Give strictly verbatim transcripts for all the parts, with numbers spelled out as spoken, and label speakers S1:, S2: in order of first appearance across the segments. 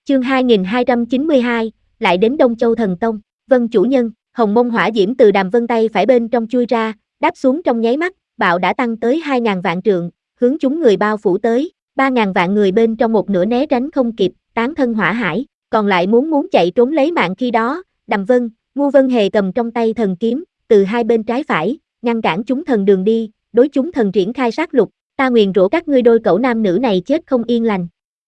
S1: Chương hai nghìn hai trăm chín mươi hai, lại đến Đông Châu Thần Tông. Vân chủ nhân, hồng mông hỏa diễm từ Đàm Vân tay phải bên trong chui ra, đáp xuống trong nháy mắt, bạo đã tăng tới hai ngàn vạn trượng, hướng chúng người bao phủ tới, ba ngàn vạn người bên trong một nửa né tránh không kịp, tán thân hỏa hải, còn lại muốn muốn chạy trốn lấy mạng khi đó, Đàm Vân, Ngưu Vân Hề cầm trong tay thần kiếm, từ hai bên trái phải, ngăn cản chúng thần đường đi, đối chúng thần triển khai sát lục, ta nguyền rủa các ngươi đôi cẩu nam nữ này chết không yên lành.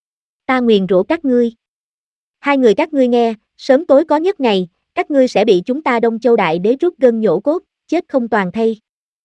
S1: Ta nguyền rủa các ngươi. Hai người các ngươi nghe, sớm tối có nhất ngày, các ngươi sẽ bị chúng ta Đông Châu Đại Đế rút gân nhổ cốt, chết không toàn thây.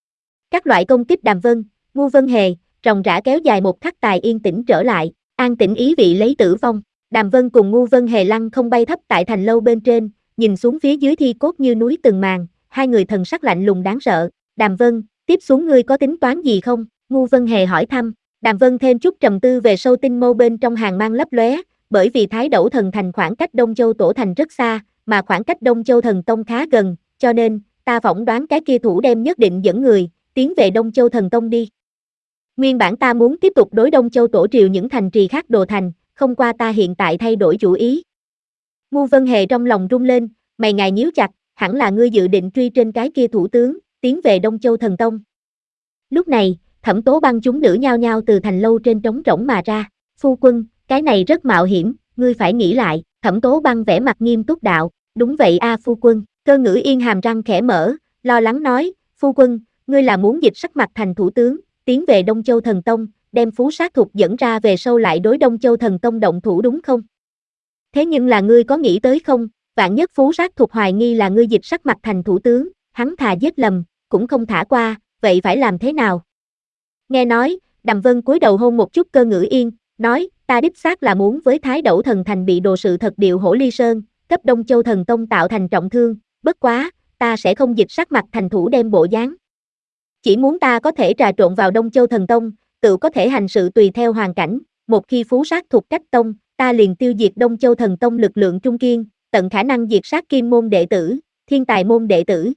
S1: Các loại công kích Đàm Vân, Ngưu Vân Hề, ròng rã kéo dài một khắc tài yên tĩnh trở lại, an tĩnh ý vị lấy tử vong. Đàm Vân cùng Ngưu Vân Hề lăng không bay thấp tại thành lâu bên trên, nhìn xuống phía dưới thi cốt như núi từng màn, hai người thần sắc lạnh lùng đáng sợ. Đàm Vân, tiếp xuống ngươi có tính toán gì không? Ngưu Vân Hề hỏi thăm. Đàm Vân thêm chút trầm tư về sâu tinh mâu bên trong hàng mang lấp lóe, bởi vì Thái Đẩu Thần Thành khoảng cách Đông Châu Tổ Thành rất xa, mà khoảng cách Đông Châu Thần Tông khá gần, cho nên, ta phỏng đoán cái kia thủ đem nhất định dẫn người, tiến về Đông Châu Thần Tông đi. Nguyên bản ta muốn tiếp tục đối Đông Châu Tổ triều những thành trì khác đồ thành, không qua ta hiện tại thay đổi chủ ý. Ngưu Vân Hề trong lòng rung lên, mày ngài nhíu chặt, hẳn là ngươi dự định truy trên cái kia thủ tướng, tiến về Đông Châu Thần Tông. Lúc này, Thẩm Tố Băng chúng nữ nhao nhao từ thành lâu trên trống rỗng mà ra. Phu quân, cái này rất mạo hiểm, ngươi phải nghĩ lại. Thẩm Tố Băng vẻ mặt nghiêm túc đạo. Đúng vậy a phu quân. Cơ Ngữ Yên hàm răng khẽ mở, lo lắng nói. Phu quân, ngươi là muốn dịch sắc mặt thành thủ tướng, tiến về Đông Châu Thần Tông, đem Phú Sát Thục dẫn ra về sau lại đối Đông Châu Thần Tông động thủ đúng không? Thế nhưng là ngươi có nghĩ tới không, vạn nhất Phú Sát Thục hoài nghi là ngươi dịch sắc mặt thành thủ tướng, hắn thà giết lầm, cũng không thả qua, vậy phải làm thế nào? Nghe nói, Đàm Vân cúi đầu hôn một chút Cơ Ngữ Yên, nói, ta đích xác là muốn với Thái Đẩu Thần Thành bị đồ sự thật điệu Hổ Ly Sơn, cấp Đông Châu Thần Tông tạo thành trọng thương, bất quá, ta sẽ không dịch sắc mặt thành thủ đem bộ dáng. Chỉ muốn ta có thể trà trộn vào Đông Châu Thần Tông, tự có thể hành sự tùy theo hoàn cảnh, một khi Phú Sát Thục cách tông, ta liền tiêu diệt Đông Châu Thần Tông lực lượng trung kiên, tận khả năng diệt sát kim môn đệ tử, thiên tài môn đệ tử.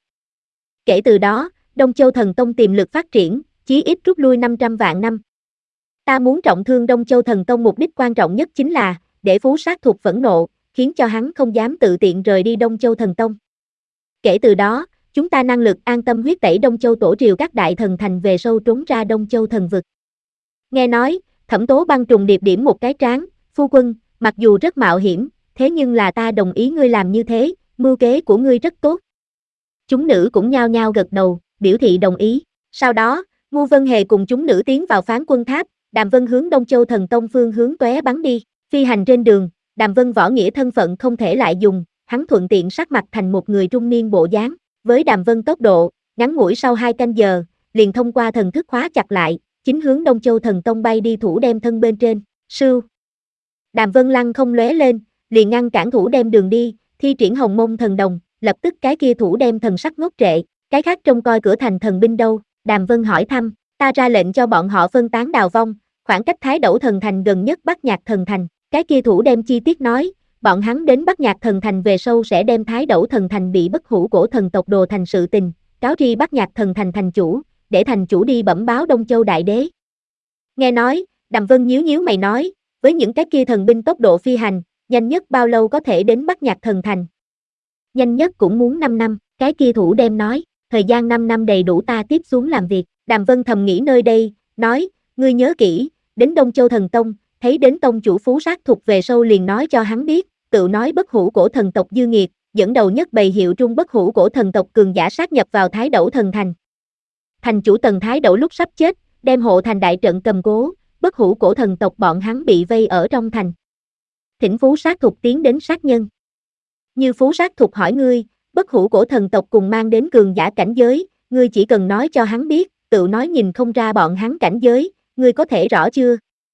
S1: Kể từ đó, Đông Châu Thần Tông tiềm lực phát triển, chí ít rút lui năm trăm vạn năm. Ta muốn trọng thương Đông Châu Thần Tông mục đích quan trọng nhất chính là, để Phú Sát Thục phẫn nộ, khiến cho hắn không dám tự tiện rời đi Đông Châu Thần Tông. Kể từ đó, chúng ta năng lực an tâm huyết tẩy Đông Châu Tổ triều các đại thần thành về sâu trốn ra Đông Châu Thần vực. Nghe nói, Thẩm Tố Băng trùng điệp điểm một cái trán, phu quân, mặc dù rất mạo hiểm, thế nhưng là ta đồng ý ngươi làm như thế, mưu kế của ngươi rất tốt. Chúng nữ cũng nhao nhao gật đầu, biểu thị đồng ý. Sau đó, Ngưu Vân Hề cùng chúng nữ tiến vào Phán Quân Tháp, Đàm Vân hướng Đông Châu Thần Tông phương hướng tóe bắn đi. Phi hành trên đường, Đàm Vân võ nghĩa thân phận không thể lại dùng, hắn thuận tiện sắc mặt thành một người trung niên bộ dáng. Với Đàm Vân tốc độ, ngắn ngủi sau hai canh giờ, liền thông qua thần thức khóa chặt lại, chính hướng Đông Châu Thần Tông bay đi thủ đem thân bên trên. Sưu. Đàm Vân lăng không lóe lên, liền ngăn cản thủ đem đường đi, thi triển Hồng Mông Thần Đồng, lập tức cái kia thủ đem thần sắc ngốc trệ, cái khác trông coi cửa thành thần binh đâu? Đàm Vân hỏi thăm, ta ra lệnh cho bọn họ phân tán đào vong, khoảng cách Thái Đẩu Thần Thành gần nhất Bắc Nhạc Thần Thành. Cái kia thủ đem chi tiết nói, bọn hắn đến Bắc Nhạc Thần Thành về sau sẽ đem Thái Đẩu Thần Thành bị bất hủ cổ thần tộc đồ thành sự tình, cáo tri Bắc Nhạc Thần Thành thành chủ, để thành chủ đi bẩm báo Đông Châu Đại Đế. Nghe nói, Đàm Vân nhíu nhíu mày nói, với những cái kia thần binh tốc độ phi hành, nhanh nhất bao lâu có thể đến Bắc Nhạc Thần Thành? Nhanh nhất cũng muốn năm năm, cái kia thủ đem nói, thời gian năm năm đầy đủ ta tiếp xuống làm việc. Đàm Vân thầm nghĩ nơi đây, nói, ngươi nhớ kỹ, đến Đông Châu Thần Tông, thấy đến tông chủ Phú Sát Thục về sau liền nói cho hắn biết, tự nói bất hủ cổ thần tộc dư nghiệt, dẫn đầu nhất bầy hiệu trung bất hủ cổ thần tộc cường giả sát nhập vào Thái Đẩu Thần Thành. Thành chủ Tần Thái Đẩu lúc sắp chết, đem hộ thành đại trận cầm cố, bất hủ cổ thần tộc bọn hắn bị vây ở trong thành. Thỉnh Phú Sát Thục tiến đến sát nhân. Như Phú Sát Thục hỏi ngươi, bất hủ cổ thần tộc cùng mang đến cường giả cảnh giới, ngươi chỉ cần nói cho hắn biết, tự nói nhìn không ra bọn hắn cảnh giới, ngươi có thể rõ chưa?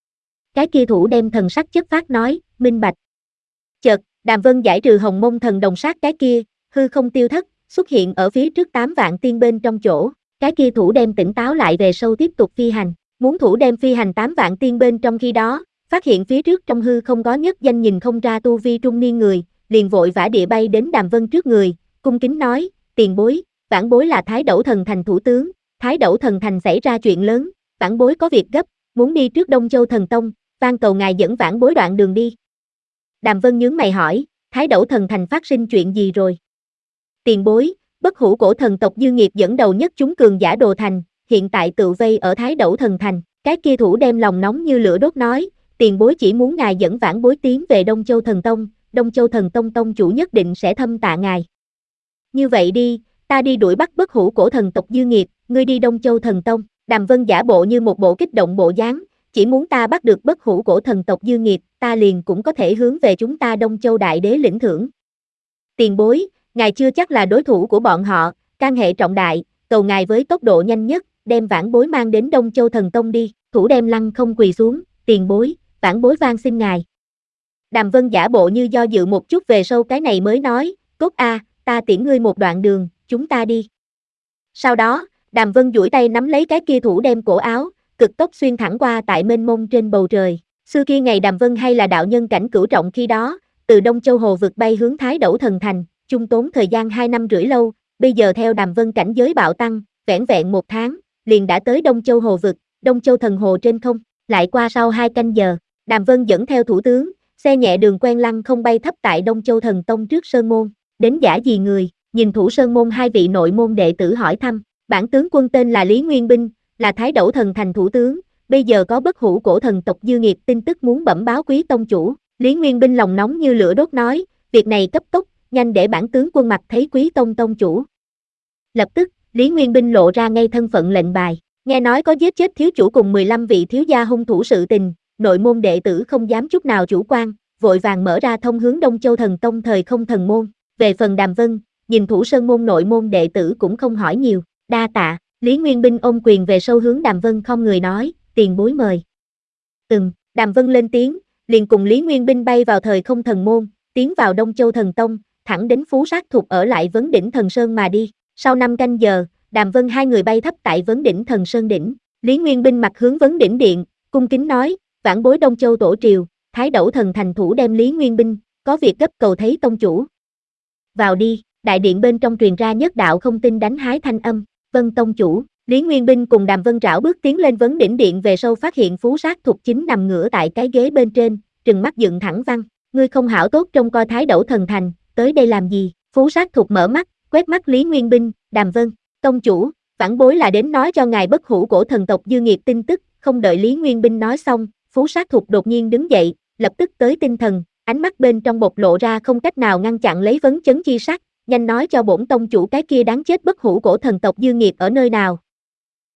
S1: Cái kia thủ đem thần sắc chất phát nói, minh bạch. Chợt, Đàm Vân giải trừ Hồng Mông Thần Đồng sát cái kia, hư không tiêu thất, xuất hiện ở phía trước tám vạn tiên bên trong chỗ, cái kia thủ đem tỉnh táo lại về sau tiếp tục phi hành, muốn thủ đem phi hành tám vạn tiên bên trong khi đó, phát hiện phía trước trong hư không có nhất danh nhìn không ra tu vi trung niên người, liền vội vã địa bay đến Đàm Vân trước người, cung kính nói, tiền bối, vãn bối là Thái Đẩu Thần Thành thủ tướng, Thái Đẩu Thần Thành xảy ra chuyện lớn, vãn bối có việc gấp, muốn đi trước Đông Châu Thần Tông, van cầu ngài dẫn vãn bối đoạn đường đi. Đàm Vân nhướng mày hỏi, Thái Đẩu Thần Thành phát sinh chuyện gì rồi? Tiền bối, bất hủ cổ thần tộc Dư Nghiệp dẫn đầu nhất chúng cường giả đồ thành, hiện tại tự vây ở Thái Đẩu Thần Thành, cái kia thủ đem lòng nóng như lửa đốt nói, tiền bối chỉ muốn ngài dẫn vãn bối tiến về Đông Châu Thần Tông, Đông Châu Thần Tông tông chủ nhất định sẽ thâm tạ ngài. Như vậy đi, ta đi đuổi bắt bất hủ cổ thần tộc Dư Nghiệp, ngươi đi Đông Châu Thần Tông. Đàm Vân giả bộ như một bộ kích động bộ dáng, chỉ muốn ta bắt được bất hủ cổ thần tộc Dư Nghiệp, ta liền cũng có thể hướng về chúng ta Đông Châu Đại Đế lĩnh thưởng. Tiền bối, ngài chưa chắc là đối thủ của bọn họ, can hệ trọng đại, cầu ngài với tốc độ nhanh nhất, đem vãn bối mang đến Đông Châu Thần Tông đi, thủ đem lăng không quỳ xuống, tiền bối, vãn bối van xin ngài. Đàm Vân giả bộ như do dự một chút về sau cái này mới nói, cốt a, ta tiễn ngươi một đoạn đường, chúng ta đi. Sau đó, Đàm Vân duỗi tay nắm lấy cái kia thủ đem cổ áo, cực tốc xuyên thẳng qua tại mênh mông trên bầu trời. Xưa kia ngày Đàm Vân hay là đạo nhân cảnh cửu trọng khi đó, từ Đông Châu Hồ vực bay hướng Thái Đẩu Thần Thành, chung tốn thời gian hai năm rưỡi lâu, bây giờ theo Đàm Vân cảnh giới bạo tăng, vẻn vẹn một tháng, liền đã tới Đông Châu Hồ vực, Đông Châu Thần Hồ trên không, lại qua sau hai canh giờ, Đàm Vân dẫn theo thủ tướng, xe nhẹ đường quen lăng không bay thấp tại Đông Châu Thần Tông trước sơn môn, đến giả gì người, nhìn thủ sơn môn hai vị nội môn đệ tử hỏi thăm, bản tướng quân tên là Lý Nguyên Binh, là Thái Đẩu Thần Thành thủ tướng, bây giờ có bất hủ cổ thần tộc Dư Nghiệp tin tức muốn bẩm báo quý tông chủ, Lý Nguyên Binh lòng nóng như lửa đốt nói, việc này cấp tốc, nhanh để bản tướng quân mặt thấy quý tông tông chủ. Lập tức, Lý Nguyên Binh lộ ra ngay thân phận lệnh bài, nghe nói có giết chết thiếu chủ cùng mười lăm vị thiếu gia hung thủ sự tình, nội môn đệ tử không dám chút nào chủ quan, vội vàng mở ra thông hướng Đông Châu Thần Tông thời không thần môn, về phần Đàm Vân, nhìn thủ sơn môn nội môn đệ tử cũng không hỏi nhiều, đa tạ, Lý Nguyên Binh ôm quyền về sau hướng Đàm Vân không người nói, tiền bối mời. Ừm, Đàm Vân lên tiếng, liền cùng Lý Nguyên Binh bay vào thời không thần môn, tiến vào Đông Châu Thần Tông, thẳng đến Phú Sát Thục ở lại Vấn Đỉnh Thần Sơn mà đi. Sau năm canh giờ, Đàm Vân hai người bay thấp tại Vấn Đỉnh Thần Sơn đỉnh, Lý Nguyên Binh mặt hướng Vấn Đỉnh Điện, cung kính nói, vãn bối Đông Châu Tổ Triều, Thái Đẩu Thần Thành thủ đem Lý Nguyên Binh, có việc gấp cầu thấy tông chủ. Vào đi, đại điện bên trong truyền ra nhất đạo không tin đánh hái thanh âm, vân tông chủ. Lý Nguyên Binh cùng Đàm Vân rảo bước tiến lên Vấn Đỉnh Điện về sau phát hiện Phú Sát Thục chính nằm ngửa tại cái ghế bên trên, trừng mắt dựng thẳng văn, ngươi không hảo tốt trông coi Thái Đẩu Thần Thành, tới đây làm gì? Phú Sát Thục mở mắt, quét mắt Lý Nguyên Binh, Đàm Vân, tông chủ, vãn bối là đến nói cho ngài bất hủ cổ thần tộc Dư Nghiệp tin tức, không đợi Lý Nguyên Binh nói xong, Phú Sát Thục đột nhiên đứng dậy, lập tức tới tinh thần, ánh mắt bên trong bộc lộ ra không cách nào ngăn chặn lấy vấn chấn chi sắc, nhanh nói cho bổn tông chủ cái kia đáng chết bất hủ cổ thần tộc Dư Nghiệp ở nơi nào.